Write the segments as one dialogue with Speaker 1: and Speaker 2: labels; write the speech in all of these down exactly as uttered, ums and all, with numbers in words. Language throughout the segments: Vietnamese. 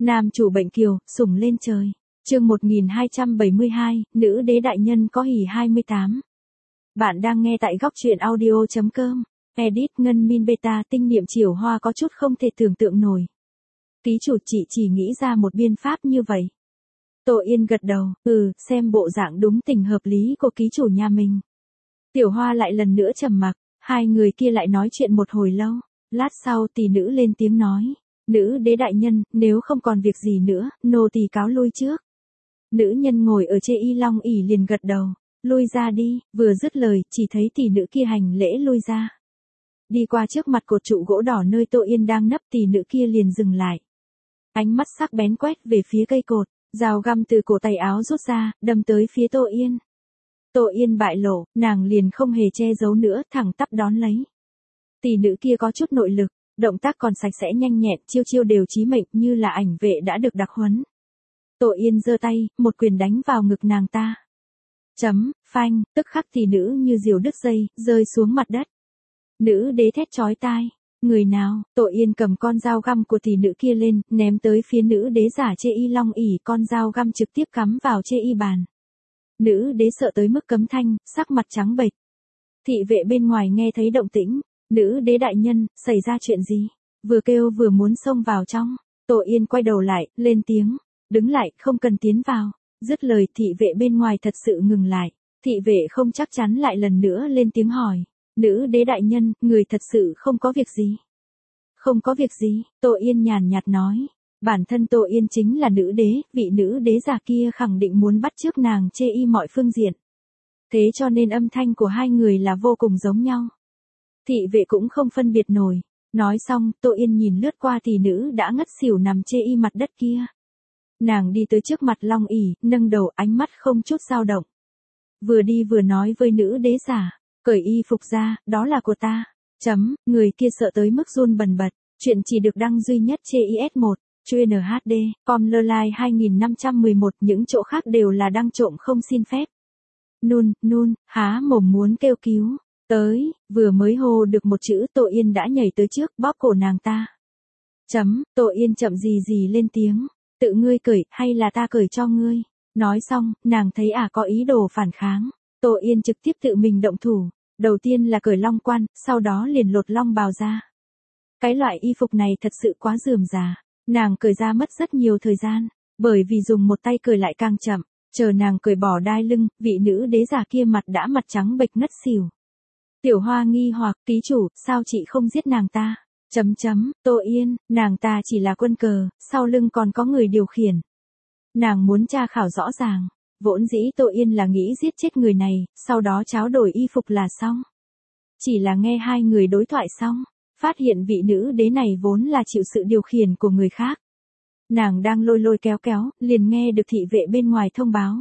Speaker 1: Nam chủ bệnh kiều, sủng lên trời. Chương một nghìn hai trăm bảy mươi hai, nữ đế đại nhân có hỉ hai mươi tám. Bạn đang nghe tại góc truyện audio chấm com. Edit Ngân Min Beta tinh niệm chiều hoa có chút không thể tưởng tượng nổi. Ký chủ chị chỉ nghĩ ra một biên pháp như vậy. Tô Yên gật đầu, ừ, xem bộ dạng đúng tình hợp lý của ký chủ nhà mình. Tiểu hoa lại lần nữa trầm mặc, hai người kia lại nói chuyện một hồi lâu. Lát sau tỷ nữ lên tiếng nói, nữ đế đại nhân, nếu không còn việc gì nữa, nô tỳ cáo lui trước. Nữ nhân ngồi ở chê y long ỷ liền gật đầu, lui ra đi, vừa dứt lời, chỉ thấy tỷ nữ kia hành lễ lui ra. Đi qua trước mặt cột trụ gỗ đỏ nơi Tô Yên đang nấp, tỷ nữ kia liền dừng lại. Ánh mắt sắc bén quét về phía cây cột, dao găm từ cổ tay áo rút ra, đâm tới phía Tô Yên. Tô Yên bại lộ, nàng liền không hề che giấu nữa, thẳng tắp đón lấy. Tỷ nữ kia có chút nội lực, động tác còn sạch sẽ nhanh nhẹn, chiêu chiêu đều chí mệnh như là ảnh vệ đã được đặc huấn. Tô Yên giơ tay, một quyền đánh vào ngực nàng ta. Chấm, phanh, tức khắc tỷ nữ như diều đứt dây, rơi xuống mặt đất. Nữ đế thét chói tai. Người nào? Tô Yên cầm con dao găm của tỷ nữ kia lên, ném tới phía nữ đế giả chê y long ỷ, con dao găm trực tiếp cắm vào chê y bàn. Nữ đế sợ tới mức cấm thanh, sắc mặt trắng bệch. Thị vệ bên ngoài nghe thấy động tĩnh, nữ đế đại nhân, xảy ra chuyện gì? Vừa kêu vừa muốn xông vào trong. Tô Yên quay đầu lại, lên tiếng, đứng lại, không cần tiến vào. Dứt lời thị vệ bên ngoài thật sự ngừng lại. Thị vệ không chắc chắn lại lần nữa lên tiếng hỏi. Nữ đế đại nhân, người thật sự không có việc gì. Không có việc gì, Tô Yên nhàn nhạt nói. Bản thân Tô Yên chính là nữ đế, vị nữ đế già kia khẳng định muốn bắt chước nàng chê y mọi phương diện. Thế cho nên âm thanh của hai người là vô cùng giống nhau. Thị vệ cũng không phân biệt nổi. Nói xong, Tô Yên nhìn lướt qua tỷ nữ đã ngất xỉu nằm chê y mặt đất kia. Nàng đi tới trước mặt long ỷ, nâng đầu, ánh mắt không chút dao động. Vừa đi vừa nói với nữ đế giả. Cởi y phục ra, đó là của ta. Chấm, người kia sợ tới mức run bần bật. Chuyện chỉ được đăng duy nhất trên i ét một, chuyên en hát đê, com lơ lai hai nghìn năm trăm mười một, những chỗ khác đều là đăng trộm không xin phép. Nun, nun, há mồm muốn kêu cứu. Tới, vừa mới hô được một chữ Tô Yên đã nhảy tới trước, bóp cổ nàng ta. Chấm, Tô Yên chậm gì gì lên tiếng. Tự ngươi cởi, hay là ta cởi cho ngươi? Nói xong, nàng thấy à có ý đồ phản kháng. Tô Yên trực tiếp tự mình động thủ, đầu tiên là cởi long quan, sau đó liền lột long bào ra. Cái loại y phục này thật sự quá rườm rà, nàng cởi ra mất rất nhiều thời gian, bởi vì dùng một tay cởi lại càng chậm, chờ nàng cởi bỏ đai lưng, vị nữ đế giả kia mặt đã mặt trắng bệch ngất xỉu. Tiểu Hoa nghi hoặc, ký chủ, sao chị không giết nàng ta? Chấm chấm, Tô Yên, nàng ta chỉ là quân cờ, sau lưng còn có người điều khiển. Nàng muốn tra khảo rõ ràng. Vốn dĩ Tô Yên là nghĩ giết chết người này, sau đó tráo đổi y phục là xong. Chỉ là nghe hai người đối thoại xong, phát hiện vị nữ đế này vốn là chịu sự điều khiển của người khác. Nàng đang lôi lôi kéo kéo, liền nghe được thị vệ bên ngoài thông báo.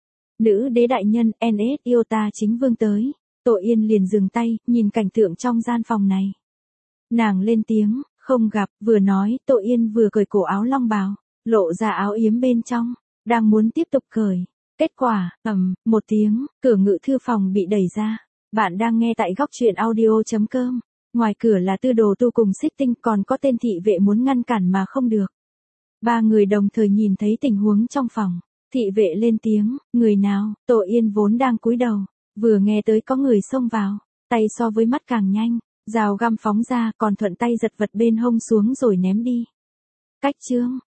Speaker 1: Nữ đế đại nhân, en ét Iota chính vương tới. Tô Yên liền dừng tay, nhìn cảnh tượng trong gian phòng này. Nàng lên tiếng, không gặp, vừa nói, Tô Yên vừa cởi cổ áo long bào, lộ ra áo yếm bên trong, đang muốn tiếp tục cởi. Kết quả, ầm, một tiếng, cửa ngự thư phòng bị đẩy ra. Bạn đang nghe tại góc truyện audio chấm com. Ngoài cửa là Tư Đồ Tu cùng Xích Tinh, còn có tên thị vệ muốn ngăn cản mà không được. Ba người đồng thời nhìn thấy tình huống trong phòng. Thị vệ lên tiếng, người nào? Tô Yên vốn đang cúi đầu, vừa nghe tới có người xông vào, tay so với mắt càng nhanh, dao găm phóng ra, còn thuận tay giật vật bên hông xuống rồi ném đi. Cách chương,